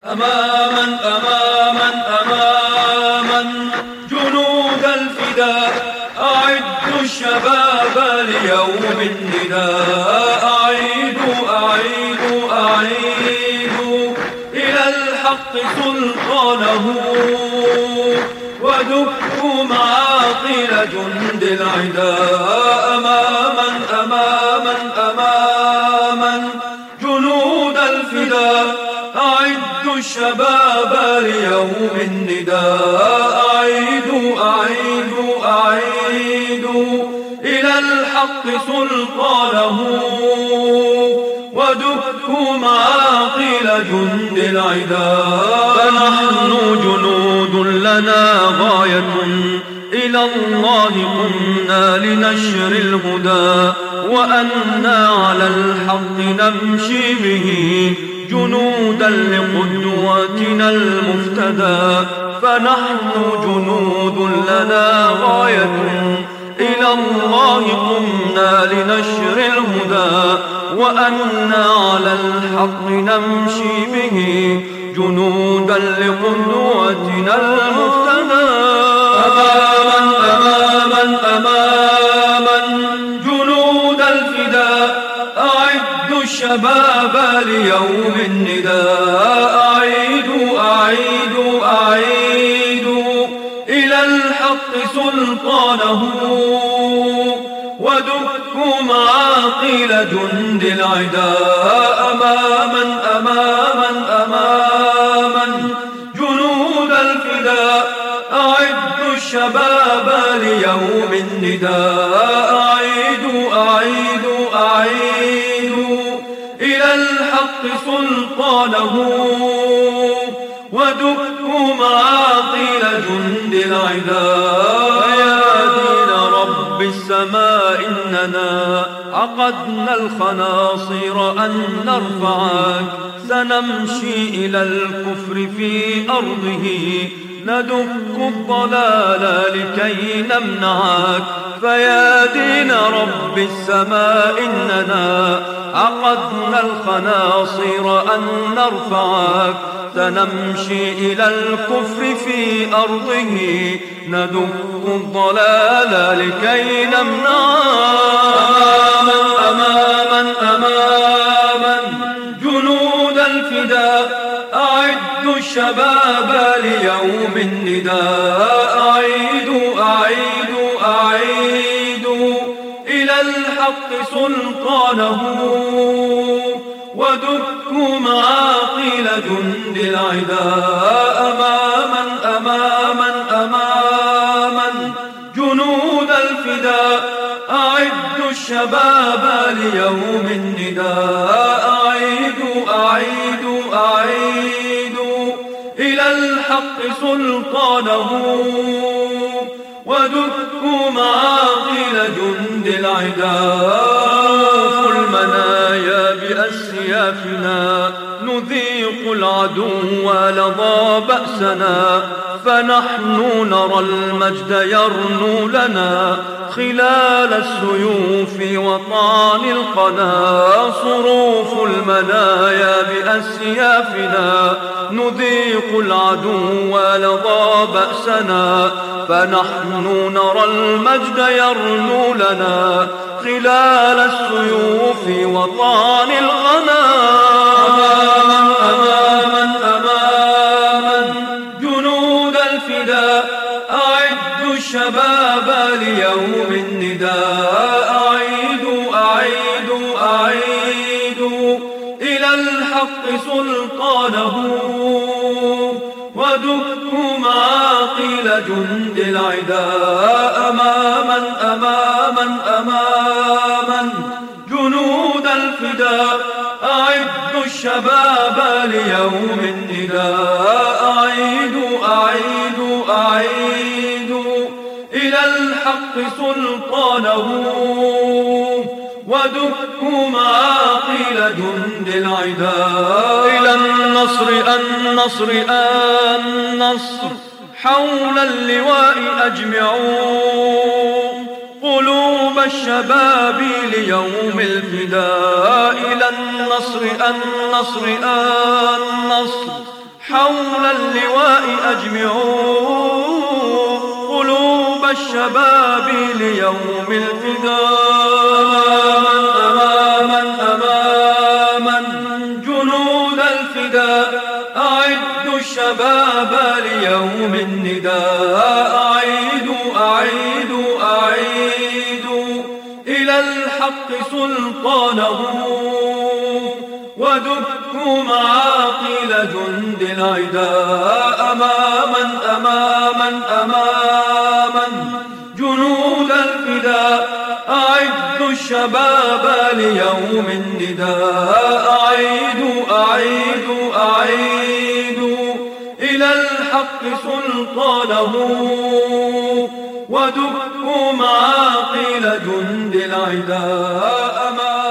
أماما أماما أماما جنود الفداء، أعدوا الشباب ليوم النداء. أعيدوا أعيدوا أعيدوا إلى الحق سلطانه، ودكوا معاقل جند العداء. أماما أماما أماما جنود الفداء، أعدوا الشباب ليوم النداء. أعيدوا أعيدوا أعيدوا إلى الحق سلطانه، ودكوا معاقل جند العداء. فنحن جنود لنا غاية، إلى الله قمنا لنشر الهدى، وأنا على الحق نمشي به جنودا لقدوتنا المفتدى. فنحن جنود لنا غاية، إلى الله قمنا لنشر الهدى، وأنا على الحق نمشي به جنودا لقدوتنا المفتدى. أماما أماما أماما جنود الفداء، أعدوا الشباب ليوم النداء. أعيدوا أعيدوا أعيدوا إلى الحق سلطانه، ودكوا معاقل جند العداء. أماما أماما أماما جنود الفداء، أعدوا الشباب ليوم النداء. أعيدوا أعيدوا أعيدوا إلى الحق سلطانه، ودكوا معاقل جند العداء. يا دين رب السماء إننا عقدنا الخناصير أن نرفعك، سنمشي إلى الكفر في أرضه، ندك الضلال لكي نمنعك. فيا دين رب السماء إننا عقدنا الخناصير أن نرفعك، سنمشي إلى الكفر في أرضه، ندك الضلال لكي نمنعك. أماما أماما جنود الفداء، أعدوا الشباب ليوم النداء. أعيدوا أعيدوا أعيدوا إلى الحق سلطانه، ودكوا معاقل جند العداء. أماما أماما أماما جنود الفداء، أعدوا الشباب ليوم النداء. أعيدوا أعيدوا أعيدوا إلى الحق سلطانه، ودكوا معاقل جند العداء. المنايا بأسيافنا نذيق العدو لظى بأسنا، فنحن نرى المجد يرنو لنا خلال السيوف وطعن القنا. صروف المنايا بأسيافنا نذيق العدو لظى بأسنا، فنحن نرى المجد يرنو لنا خلال السيوف وطعن الغنا. أماما أماما أماما جنود الفداء، أعدوا الشباب ليوم النداء. أعيدوا أعيدوا أعيدوا إلى الحق سلطانه، ودكوا معاقل جند العداء. أماما أماما أماما جنود الفداء، أعدوا الشباب ليوم النداء. أعيدوا أعيدوا أعيدوا إلى الحق سلطانه، ودكوا معاقل جند العداء. إلى النصر النصر النصر، حول اللواء أجمعوا قلوب الشباب ليوم الفداء. إلى النصر النصر النصر، حول اللواء أجمعوا قلوب الشباب ليوم الفداء. أماما أماما جنود الفداء، أعدوا الشباب ليوم النداء. أعيدوا أعيدوا أعيدوا إلى الحق سلطانه، ودكوا معاقل جند العداء. أماما أماما أماما جنود الفداء، أعدوا الشباب ليوم النداء. أعيدوا أعيدوا أعيدوا إلى الحق سلطانه، ودكوا معاقل جند العداء.